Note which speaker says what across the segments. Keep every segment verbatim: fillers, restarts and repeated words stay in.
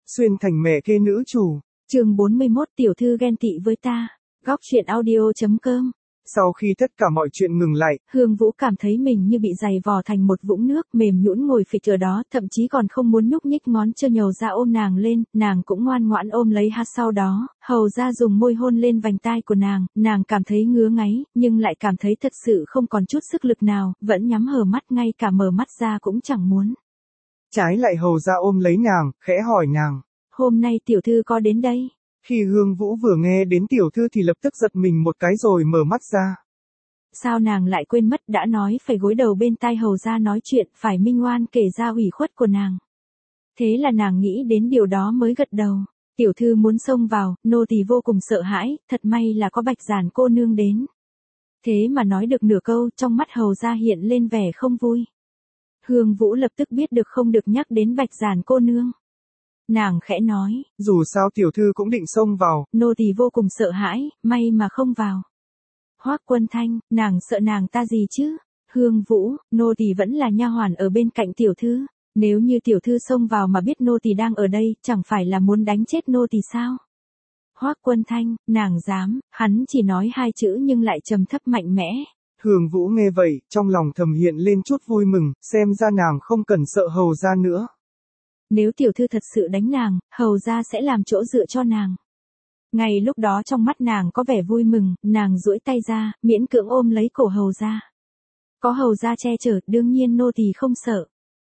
Speaker 1: xuyên thành mẹ kế nữ chủ.
Speaker 2: Chương bốn mươi mốt tiểu thư ghen tị với ta. Góc truyện audio chấm com.
Speaker 1: Sau khi tất cả mọi chuyện ngừng lại,
Speaker 2: Hương Vũ cảm thấy mình như bị giày vò thành một vũng nước, mềm nhũn ngồi phịch ở đó, thậm chí còn không muốn nhúc nhích ngón trơ nhầu ra ôm nàng lên, nàng cũng ngoan ngoãn ôm lấy hắn. Sau đó, hầu ra dùng môi hôn lên vành tai của nàng, nàng cảm thấy ngứa ngáy, nhưng lại cảm thấy thật sự không còn chút sức lực nào, vẫn nhắm hờ mắt, ngay cả mở mắt ra cũng chẳng muốn.
Speaker 1: Trái lại hầu ra ôm lấy nàng, khẽ hỏi nàng.
Speaker 2: Hôm nay tiểu thư có đến đây?
Speaker 1: Khi Hương Vũ vừa nghe đến tiểu thư thì lập tức giật mình một cái rồi mở mắt ra.
Speaker 2: Sao nàng lại quên mất đã nói phải gối đầu bên tai hầu ra nói chuyện, phải minh oan kể ra ủy khuất của nàng. Thế là nàng nghĩ đến điều đó mới gật đầu. Tiểu thư muốn xông vào, nô tỳ vô cùng sợ hãi, thật may là có Bạch Giản cô nương đến. Thế mà nói được nửa câu, trong mắt hầu ra hiện lên vẻ không vui. Hương Vũ lập tức biết được không được nhắc đến Bạch Giản cô nương. Nàng khẽ nói,
Speaker 1: dù sao tiểu thư cũng định xông vào.
Speaker 2: Nô tỳ vô cùng sợ hãi, may mà không vào. Hoắc Quân Thanh, nàng sợ nàng ta gì chứ? Hương Vũ, nô tỳ vẫn là nha hoàn ở bên cạnh tiểu thư, nếu như tiểu thư xông vào mà biết nô tỳ đang ở đây, chẳng phải là muốn đánh chết nô tỳ sao? Hoắc Quân Thanh, nàng dám, hắn chỉ nói hai chữ nhưng lại trầm thấp mạnh mẽ.
Speaker 1: Hương Vũ nghe vậy, trong lòng thầm hiện lên chút vui mừng, xem ra nàng không cần sợ hầu ra nữa.
Speaker 2: Nếu tiểu thư thật sự đánh nàng, hầu ra sẽ làm chỗ dựa cho nàng. Ngay lúc đó trong mắt nàng có vẻ vui mừng, nàng duỗi tay ra, miễn cưỡng ôm lấy cổ hầu ra. Có hầu ra che chở, đương nhiên nô tỳ không sợ.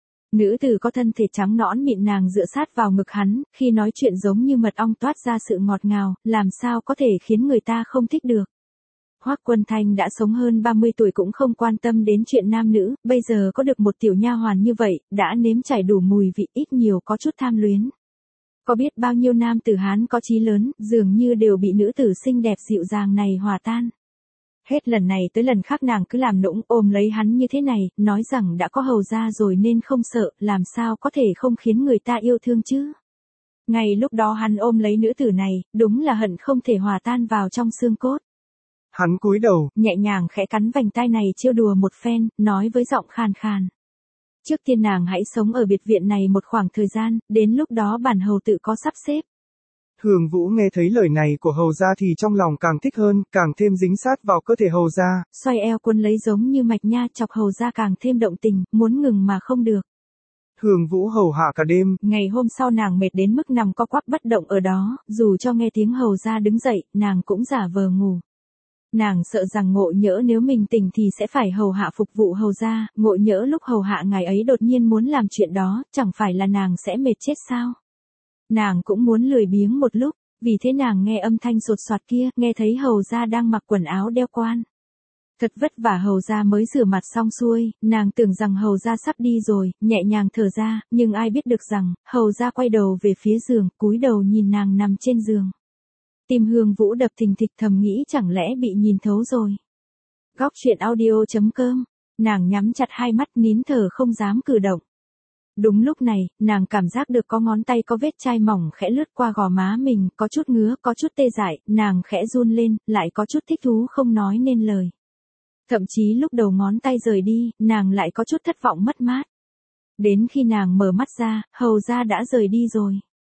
Speaker 2: Nữ tử có thân thể trắng nõn mịn, nàng dựa sát vào ngực hắn, khi nói chuyện giống như mật ong toát ra sự ngọt ngào, làm sao có thể khiến người ta không thích được. Hoắc Quân Thanh đã sống hơn ba mươi tuổi cũng không quan tâm đến chuyện nam nữ, bây giờ có được một tiểu nha hoàn như vậy, đã nếm trải đủ mùi vị, ít nhiều có chút tham luyến. Có biết bao nhiêu nam tử Hán có chí lớn, dường như đều bị nữ tử xinh đẹp dịu dàng này hòa tan. Hết lần này tới lần khác nàng cứ làm nũng ôm lấy hắn như thế này, nói rằng đã có hầu ra rồi nên không sợ, làm sao có thể không khiến người ta yêu thương chứ. Ngay lúc đó hắn ôm lấy nữ tử này, đúng là hận không thể hòa tan vào trong xương cốt.
Speaker 1: Hắn cúi đầu,
Speaker 2: nhẹ nhàng khẽ cắn vành tai này trêu đùa một phen, nói với giọng khàn khàn. Trước tiên nàng hãy sống ở biệt viện này một khoảng thời gian, đến lúc đó bản hầu tự có sắp xếp.
Speaker 1: Hương Vũ nghe thấy lời này của hầu ra thì trong lòng càng thích hơn, càng thêm dính sát vào cơ thể hầu ra.
Speaker 2: Xoay eo cuốn lấy giống như mạch nha, chọc hầu ra càng thêm động tình, muốn ngừng mà không được.
Speaker 1: Hương Vũ hầu hạ cả đêm.
Speaker 2: Ngày hôm sau nàng mệt đến mức nằm co quắp bất động ở đó, dù cho nghe tiếng hầu ra đứng dậy, nàng cũng giả vờ ngủ. Nàng sợ rằng ngộ nhỡ nếu mình tỉnh thì sẽ phải hầu hạ phục vụ hầu ra, ngộ nhỡ lúc hầu hạ ngài ấy đột nhiên muốn làm chuyện đó, chẳng phải là nàng sẽ mệt chết sao? Nàng cũng muốn lười biếng một lúc, vì thế nàng nghe âm thanh sột soạt kia, nghe thấy hầu ra đang mặc quần áo đeo quan. Thật vất vả hầu ra mới rửa mặt xong xuôi, nàng tưởng rằng hầu ra sắp đi rồi, nhẹ nhàng thở ra, nhưng ai biết được rằng, hầu ra quay đầu về phía giường, cúi đầu nhìn nàng nằm trên giường. Tim Hương Vũ đập thình thịch, thầm nghĩ chẳng lẽ bị nhìn thấu rồi. Góc truyện audio chấm com, nàng nhắm chặt hai mắt nín thở không dám cử động. Đúng lúc này, nàng cảm giác được có ngón tay có vết chai mỏng khẽ lướt qua gò má mình, có chút ngứa, có chút tê dại, nàng khẽ run lên, lại có chút thích thú không nói nên lời. Thậm chí lúc đầu ngón tay rời đi, nàng lại có chút thất vọng mất mát. Đến khi nàng mở mắt ra, hầu ra đã rời đi rồi.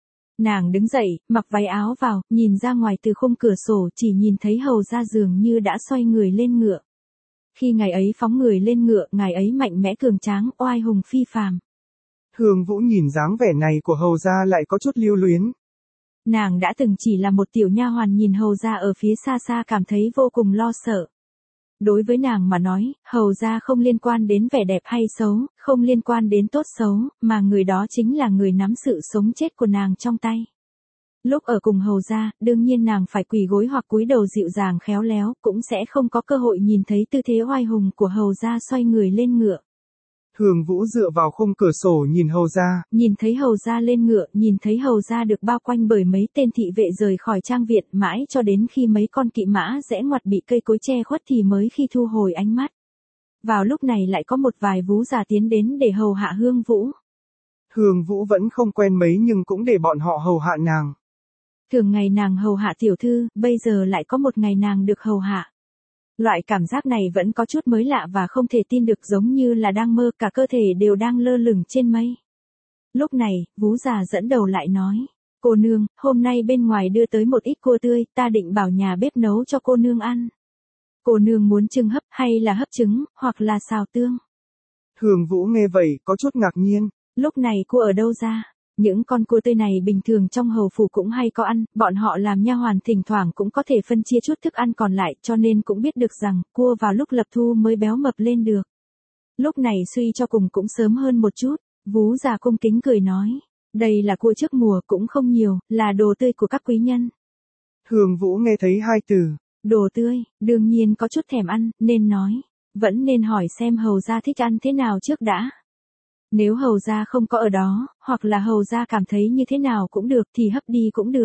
Speaker 2: Nàng đứng dậy, mặc váy áo vào, nhìn ra ngoài từ khung cửa sổ, chỉ nhìn thấy hầu ra dường như đã xoay người lên ngựa. Khi ngài ấy phóng người lên ngựa, ngài ấy mạnh mẽ cường tráng, oai hùng phi phàm.
Speaker 1: Hương Vũ nhìn dáng vẻ này của hầu ra lại có chút lưu luyến.
Speaker 2: Nàng đã từng chỉ là một tiểu nha hoàn nhìn hầu ra ở phía xa xa cảm thấy vô cùng lo sợ. Đối với nàng mà nói, hầu ra không liên quan đến vẻ đẹp hay xấu, không liên quan đến tốt xấu, mà người đó chính là người nắm sự sống chết của nàng trong tay. Lúc ở cùng hầu ra, đương nhiên nàng phải quỳ gối hoặc cúi đầu dịu dàng khéo léo, cũng sẽ không có cơ hội nhìn thấy tư thế oai hùng của hầu ra xoay người lên ngựa.
Speaker 1: Hương Vũ dựa vào khung cửa sổ nhìn hầu ra.
Speaker 2: Nhìn thấy hầu ra lên ngựa, nhìn thấy hầu ra được bao quanh bởi mấy tên thị vệ rời khỏi trang viện, mãi cho đến khi mấy con kỵ mã rẽ ngoặt bị cây cối che khuất thì mới khi thu hồi ánh mắt. Vào lúc này lại có một vài vú già tiến đến để hầu hạ Hương Vũ.
Speaker 1: Hương Vũ vẫn không quen mấy nhưng cũng để bọn họ hầu hạ nàng.
Speaker 2: Thường ngày nàng hầu hạ tiểu thư, bây giờ lại có một ngày nàng được hầu hạ. Loại cảm giác này vẫn có chút mới lạ và không thể tin được, giống như là đang mơ, cả cơ thể đều đang lơ lửng trên mây. Lúc này, Vú già dẫn đầu lại nói. Cô nương, hôm nay bên ngoài đưa tới một ít cua tươi, ta định bảo nhà bếp nấu cho cô nương ăn. Cô nương muốn trưng hấp hay là hấp trứng, hoặc là xào tương.
Speaker 1: Hương Vũ nghe vậy, có chút ngạc nhiên.
Speaker 2: Lúc này cua ở đâu ra? Những con cua tươi này bình thường trong hầu phủ cũng hay có ăn, bọn họ làm nha hoàn thỉnh thoảng cũng có thể phân chia chút thức ăn còn lại, cho nên cũng biết được rằng, cua vào lúc lập thu mới béo mập lên được. Lúc này suy cho cùng cũng sớm hơn một chút, Vú già cung kính cười nói. Đây là cua trước mùa cũng không nhiều, là đồ tươi của các quý nhân.
Speaker 1: Hương Vũ nghe thấy hai từ.
Speaker 2: Đồ tươi, đương nhiên có chút thèm ăn, nên nói. Vẫn nên hỏi xem hầu gia thích ăn thế nào trước đã. Nếu hầu gia không có ở đó, hoặc là hầu gia cảm thấy như thế nào cũng được thì hấp đi cũng được.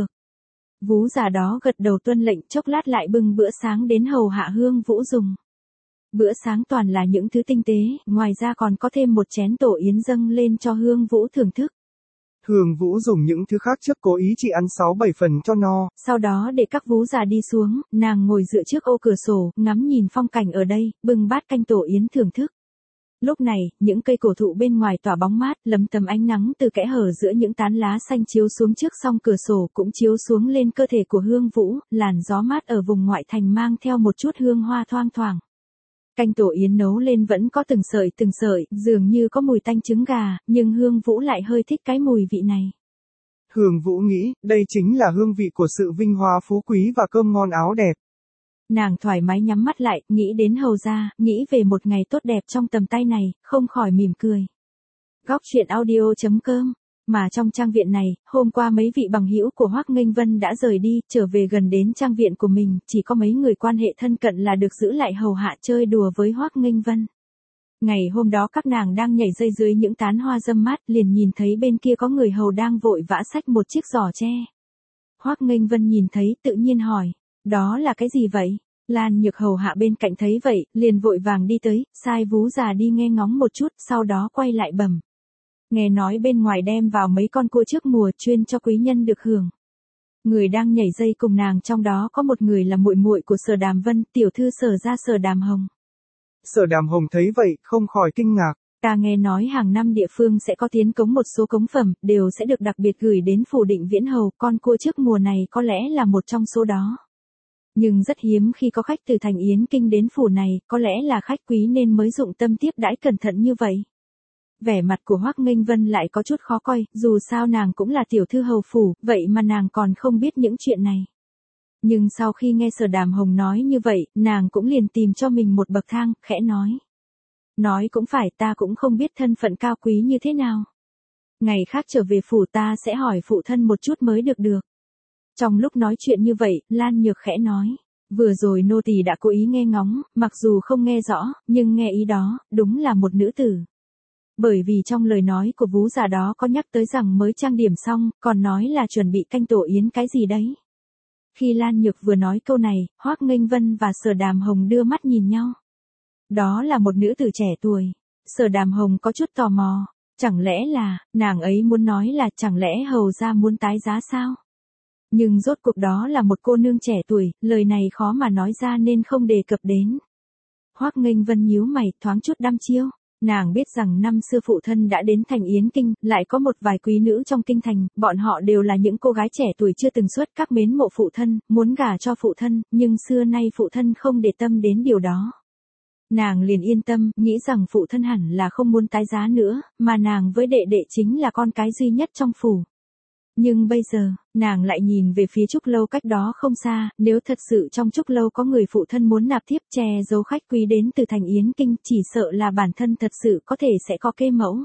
Speaker 2: Vú già đó gật đầu tuân lệnh, chốc lát lại bưng bữa sáng đến hầu hạ Hương Vũ dùng. Bữa sáng toàn là những thứ tinh tế, ngoài ra còn có thêm một chén tổ yến dâng lên cho Hương Vũ thưởng thức.
Speaker 1: Hương Vũ dùng những thứ khác trước cố ý chỉ ăn sáu bảy phần cho no.
Speaker 2: Sau đó để các vú già đi xuống, nàng ngồi dựa trước ô cửa sổ, ngắm nhìn phong cảnh ở đây, bưng bát canh tổ yến thưởng thức. Lúc này, những cây cổ thụ bên ngoài tỏa bóng mát, lấm tấm ánh nắng từ kẽ hở giữa những tán lá xanh chiếu xuống trước song cửa sổ cũng chiếu xuống lên cơ thể của Hương Vũ, làn gió mát ở vùng ngoại thành mang theo một chút hương hoa thoang thoảng. Canh tổ yến nấu lên vẫn có từng sợi từng sợi, dường như có mùi tanh trứng gà, nhưng Hương Vũ lại hơi thích cái mùi vị này.
Speaker 1: Hương Vũ nghĩ, đây chính là hương vị của sự vinh hoa phú quý và cơm ngon áo đẹp.
Speaker 2: Nàng thoải mái nhắm mắt lại, nghĩ đến hầu gia, nghĩ về một ngày tốt đẹp trong tầm tay này, không khỏi mỉm cười. Góc truyện audio chấm com. Mà trong trang viện này, hôm qua mấy vị bằng hữu của Hoắc Nghênh Vân đã rời đi, trở về gần đến trang viện của mình, chỉ có mấy người quan hệ thân cận là được giữ lại hầu hạ chơi đùa với Hoắc Nghênh Vân. Ngày hôm đó các nàng đang nhảy dây dưới những tán hoa râm mát, liền nhìn thấy bên kia có người hầu đang vội vã xách một chiếc giỏ tre. Hoắc Nghênh Vân nhìn thấy, tự nhiên hỏi, đó là cái gì vậy? Lan Nhược hầu hạ bên cạnh thấy vậy, liền vội vàng đi tới, sai Vú già đi nghe ngóng một chút, sau đó quay lại bẩm. Nghe nói bên ngoài đem vào mấy con cua trước mùa chuyên cho quý nhân được hưởng. Người đang nhảy dây cùng nàng trong đó có một người là muội muội của Sở Đàm Vân, tiểu thư Sở gia Sở Đàm Hồng.
Speaker 1: Sở Đàm Hồng thấy vậy, không khỏi kinh ngạc.
Speaker 2: Ta nghe nói hàng năm địa phương sẽ có tiến cống một số cống phẩm, đều sẽ được đặc biệt gửi đến phủ Định Viễn hầu, con cua trước mùa này có lẽ là một trong số đó. Nhưng rất hiếm khi có khách từ thành Yến Kinh đến phủ này, có lẽ là khách quý nên mới dụng tâm tiếp đãi cẩn thận như vậy. Vẻ mặt của Hoắc Nghênh Vân lại có chút khó coi, dù sao nàng cũng là tiểu thư hầu phủ, vậy mà nàng còn không biết những chuyện này. Nhưng sau khi nghe Sở Đàm Hồng nói như vậy, nàng cũng liền tìm cho mình một bậc thang, khẽ nói. Nói cũng phải, ta cũng không biết thân phận cao quý như thế nào. Ngày khác trở về phủ ta sẽ hỏi phụ thân một chút mới được được. Trong lúc nói chuyện như vậy, Lan Nhược khẽ nói. Vừa rồi nô tỳ đã cố ý nghe ngóng, mặc dù không nghe rõ, nhưng nghe ý đó, đúng là một nữ tử. Bởi vì trong lời nói của Vú già đó có nhắc tới rằng mới trang điểm xong, còn nói là chuẩn bị canh tổ yến cái gì đấy. Khi Lan Nhược vừa nói câu này, Hoắc Nghênh Vân và Sở Đàm Hồng đưa mắt nhìn nhau. Đó là một nữ tử trẻ tuổi. Sở Đàm Hồng có chút tò mò. Chẳng lẽ là, nàng ấy muốn nói là chẳng lẽ hầu gia muốn tái giá sao? Nhưng rốt cuộc đó là một cô nương trẻ tuổi, lời này khó mà nói ra nên không đề cập đến. Hoắc Nghênh Vân nhíu mày, thoáng chút đăm chiêu. Nàng biết rằng năm xưa phụ thân đã đến thành Yến Kinh, lại có một vài quý nữ trong kinh thành, bọn họ đều là những cô gái trẻ tuổi chưa từng xuất các mến mộ phụ thân, muốn gả cho phụ thân, nhưng xưa nay phụ thân không để tâm đến điều đó. Nàng liền yên tâm, nghĩ rằng phụ thân hẳn là không muốn tái giá nữa, mà nàng với đệ đệ chính là con cái duy nhất trong phủ. Nhưng bây giờ, nàng lại nhìn về phía trúc lâu cách đó không xa, nếu thật sự trong trúc lâu có người phụ thân muốn nạp thiếp che giấu khách quý đến từ thành Yến Kinh, chỉ sợ là bản thân thật sự có thể sẽ có kê mẫu.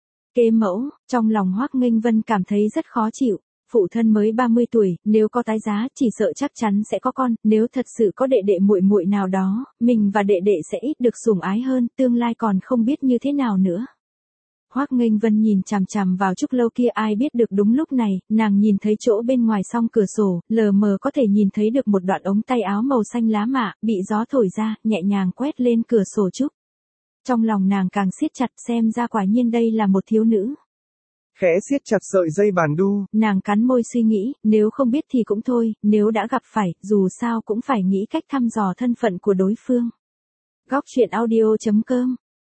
Speaker 2: Kê mẫu, trong lòng Hoắc Nghênh Vân cảm thấy rất khó chịu. Phụ thân mới ba mươi tuổi, nếu có tái giá, chỉ sợ chắc chắn sẽ có con, nếu thật sự có đệ đệ muội muội nào đó, mình và đệ đệ sẽ ít được sủng ái hơn, tương lai còn không biết như thế nào nữa. Hoắc Nghênh Vân nhìn chằm chằm vào trúc lâu kia, ai biết được đúng lúc này, nàng nhìn thấy chỗ bên ngoài song cửa sổ, lờ mờ có thể nhìn thấy được một đoạn ống tay áo màu xanh lá mạ, bị gió thổi ra, nhẹ nhàng quét lên cửa sổ trúc. Trong lòng nàng càng siết chặt, xem ra quả nhiên đây là một thiếu nữ.
Speaker 1: Khẽ siết chặt sợi dây bàn đu.
Speaker 2: Nàng cắn môi suy nghĩ, nếu không biết thì cũng thôi, nếu đã gặp phải, dù sao cũng phải nghĩ cách thăm dò thân phận của đối phương. Góc truyện audio chấm com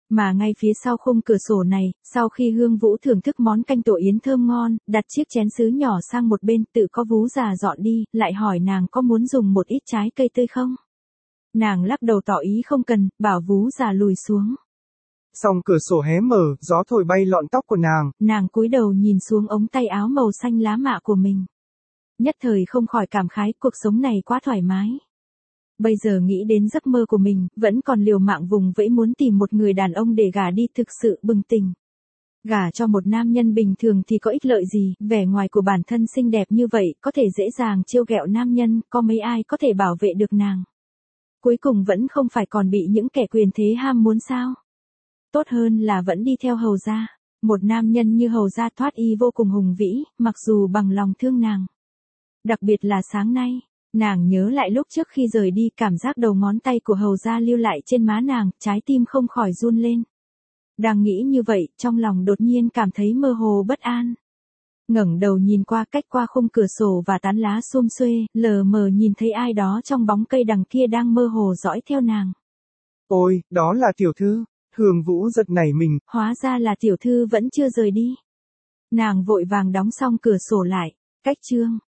Speaker 2: Mà ngay phía sau khung cửa sổ này, sau khi Hương Vũ thưởng thức món canh tổ yến thơm ngon, đặt chiếc chén sứ nhỏ sang một bên, tự có vú già dọn đi, lại hỏi nàng có muốn dùng một ít trái cây tươi không? Nàng lắc đầu tỏ ý không cần, bảo vú già lùi xuống.
Speaker 1: Xong cửa sổ hé mở, gió thổi bay lọn tóc của nàng.
Speaker 2: Nàng cúi đầu nhìn xuống ống tay áo màu xanh lá mạ của mình. Nhất thời không khỏi cảm khái, cuộc sống này quá thoải mái. Bây giờ nghĩ đến giấc mơ của mình, vẫn còn liều mạng vùng vẫy muốn tìm một người đàn ông để gả đi, thực sự bừng tỉnh. Gả cho một nam nhân bình thường thì có ích lợi gì, vẻ ngoài của bản thân xinh đẹp như vậy, có thể dễ dàng trêu ghẹo nam nhân, có mấy ai có thể bảo vệ được nàng. Cuối cùng vẫn không phải còn bị những kẻ quyền thế ham muốn sao. Tốt hơn là vẫn đi theo Hầu gia. Một nam nhân như Hầu gia thoát y vô cùng hùng vĩ, mặc dù bằng lòng thương nàng. Đặc biệt là sáng nay, nàng nhớ lại lúc trước khi rời đi, cảm giác đầu ngón tay của Hầu gia lưu lại trên má nàng, trái tim không khỏi run lên. Đang nghĩ như vậy, trong lòng đột nhiên cảm thấy mơ hồ bất an. Ngẩng đầu nhìn qua cách qua khung cửa sổ và tán lá xum xuê, lờ mờ nhìn thấy ai đó trong bóng cây đằng kia đang mơ hồ dõi theo nàng.
Speaker 1: Ôi, đó là tiểu thư. Hương Vũ giật nảy mình.
Speaker 2: Hóa ra là tiểu thư vẫn chưa rời đi. Nàng vội vàng đóng xong cửa sổ lại. Cách chương